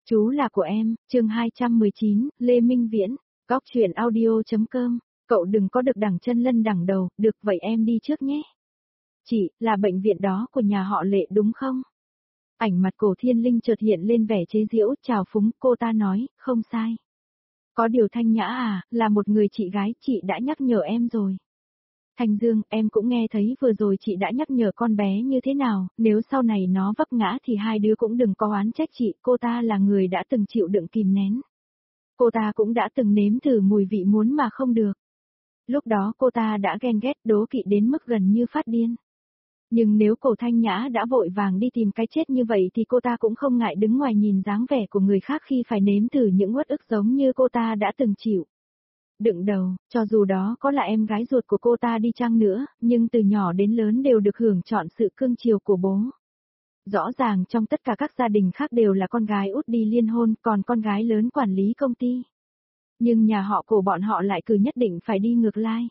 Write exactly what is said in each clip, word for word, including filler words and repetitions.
Chú là của em, chương hai trăm mười chín, Lê Minh Viễn, góc truyện audio.com, cậu đừng có được đằng chân lân đằng đầu, được vậy em đi trước nhé. Chị, là bệnh viện đó của nhà họ Lệ đúng không? Ảnh mặt Cổ Thiên Linh chợt hiện lên vẻ chế giễu, chào phúng, cô ta nói, không sai. Có điều Thanh Nhã à, là một người chị gái, chị đã nhắc nhở em rồi. Thanh Dương, em cũng nghe thấy vừa rồi chị đã nhắc nhở con bé như thế nào, nếu sau này nó vấp ngã thì hai đứa cũng đừng có oán trách chị, cô ta là người đã từng chịu đựng kìm nén. Cô ta cũng đã từng nếm thử mùi vị muốn mà không được. Lúc đó cô ta đã ghen ghét đố kỵ đến mức gần như phát điên. Nhưng nếu Cổ Thanh Nhã đã vội vàng đi tìm cái chết như vậy thì cô ta cũng không ngại đứng ngoài nhìn dáng vẻ của người khác khi phải nếm thử những uất ức giống như cô ta đã từng chịu. Đựng đầu, cho dù đó có là em gái ruột của cô ta đi chăng nữa, nhưng từ nhỏ đến lớn đều được hưởng trọn sự cưng chiều của bố. Rõ ràng trong tất cả các gia đình khác đều là con gái út đi liên hôn, còn con gái lớn quản lý công ty. Nhưng nhà họ Cổ bọn họ lại cứ nhất định phải đi ngược lại.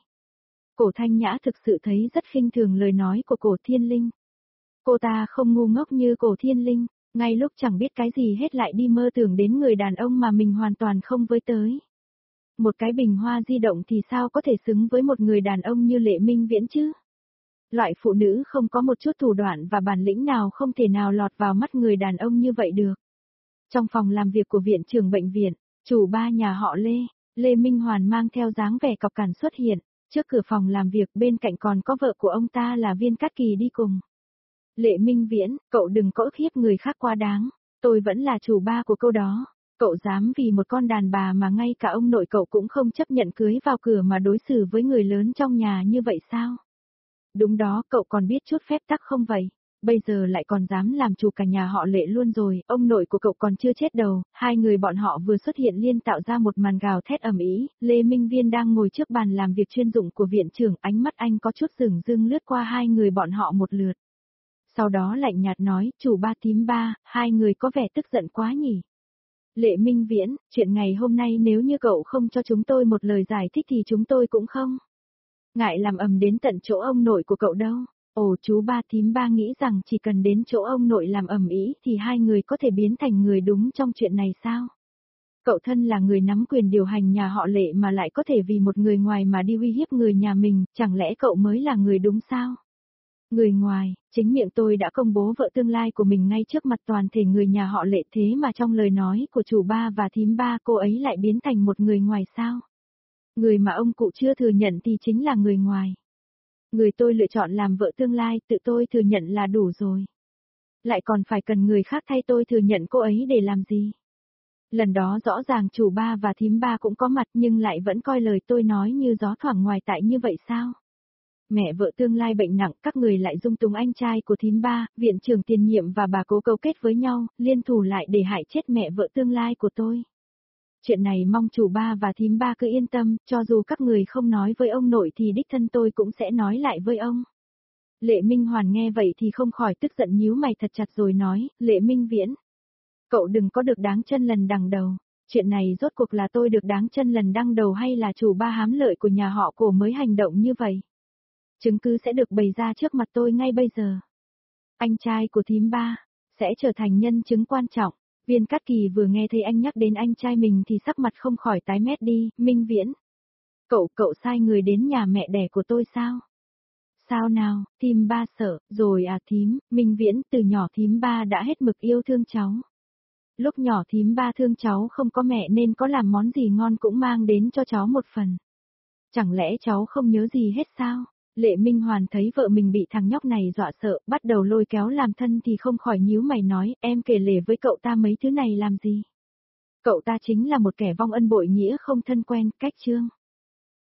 Cổ Thanh Nhã thực sự thấy rất khinh thường lời nói của Cổ Thiên Linh. Cô ta không ngu ngốc như Cổ Thiên Linh, ngay lúc chẳng biết cái gì hết lại đi mơ tưởng đến người đàn ông mà mình hoàn toàn không với tới. Một cái bình hoa di động thì sao có thể xứng với một người đàn ông như Lệ Minh Viễn chứ? Loại phụ nữ không có một chút thủ đoạn và bản lĩnh nào không thể nào lọt vào mắt người đàn ông như vậy được. Trong phòng làm việc của viện trưởng bệnh viện, chủ ba nhà họ Lê, Lê Minh Hoàn mang theo dáng vẻ cọc cằn xuất hiện, trước cửa phòng làm việc bên cạnh còn có vợ của ông ta là Viên Cát Kỳ đi cùng. Lệ Minh Viễn, cậu đừng có ức hiếp người khác quá đáng, tôi vẫn là chủ ba của câu đó. Cậu dám vì một con đàn bà mà ngay cả ông nội cậu cũng không chấp nhận cưới vào cửa mà đối xử với người lớn trong nhà như vậy sao? Đúng đó, cậu còn biết chút phép tắc không vậy? Bây giờ lại còn dám làm chủ cả nhà họ Lệ luôn rồi, ông nội của cậu còn chưa chết đầu, hai người bọn họ vừa xuất hiện liên tạo ra một màn gào thét ầm ĩ. Lê Minh Viên đang ngồi trước bàn làm việc chuyên dụng của viện trưởng, ánh mắt anh có chút dửng dưng lướt qua hai người bọn họ một lượt. Sau đó lạnh nhạt nói, chủ ba thím ba, hai người có vẻ tức giận quá nhỉ? Lệ Minh Viễn, chuyện ngày hôm nay nếu như cậu không cho chúng tôi một lời giải thích thì chúng tôi cũng không ngại làm ầm đến tận chỗ ông nội của cậu đâu. Ồ, chú ba thím ba nghĩ rằng chỉ cần đến chỗ ông nội làm ầm ĩ thì hai người có thể biến thành người đúng trong chuyện này sao? Cậu thân là người nắm quyền điều hành nhà họ Lệ mà lại có thể vì một người ngoài mà đi uy hiếp người nhà mình, chẳng lẽ cậu mới là người đúng sao? Người ngoài, chính miệng tôi đã công bố vợ tương lai của mình ngay trước mặt toàn thể người nhà họ Lệ, thế mà trong lời nói của chủ ba và thím ba cô ấy lại biến thành một người ngoài sao? Người mà ông cụ chưa thừa nhận thì chính là người ngoài. Người tôi lựa chọn làm vợ tương lai tự tôi thừa nhận là đủ rồi. Lại còn phải cần người khác thay tôi thừa nhận cô ấy để làm gì? Lần đó rõ ràng chủ ba và thím ba cũng có mặt nhưng lại vẫn coi lời tôi nói như gió thoảng ngoài tại như vậy sao? Mẹ vợ tương lai bệnh nặng, các người lại dung túng anh trai của thím ba, viện trưởng tiền nhiệm và bà cố cấu kết với nhau, liên thủ lại để hại chết mẹ vợ tương lai của tôi. Chuyện này mong chủ ba và thím ba cứ yên tâm, cho dù các người không nói với ông nội thì đích thân tôi cũng sẽ nói lại với ông. Lệ Minh Hoàn nghe vậy thì không khỏi tức giận nhíu mày thật chặt rồi nói, Lệ Minh Viễn, cậu đừng có được đáng chân lần đằng đầu. Chuyện này rốt cuộc là tôi được đáng chân lần đăng đầu hay là chủ ba hám lợi của nhà họ Cổ mới hành động như vậy? Chứng cứ sẽ được bày ra trước mặt tôi ngay bây giờ. Anh trai của thím ba sẽ trở thành nhân chứng quan trọng. Viên Cát Kỳ vừa nghe thấy anh nhắc đến anh trai mình thì sắc mặt không khỏi tái mét đi. Minh Viễn, cậu, cậu sai người đến nhà mẹ đẻ của tôi sao? Sao nào, thím ba sợ, rồi à thím, Minh Viễn, từ nhỏ thím ba đã hết mực yêu thương cháu. Lúc nhỏ thím ba thương cháu không có mẹ nên có làm món gì ngon cũng mang đến cho cháu một phần. Chẳng lẽ cháu không nhớ gì hết sao? Lệ Minh Hoàn thấy vợ mình bị thằng nhóc này dọa sợ, bắt đầu lôi kéo làm thân thì không khỏi nhíu mày nói, em kể lể với cậu ta mấy thứ này làm gì? Cậu ta chính là một kẻ vong ân bội nghĩa không thân quen, cách chương.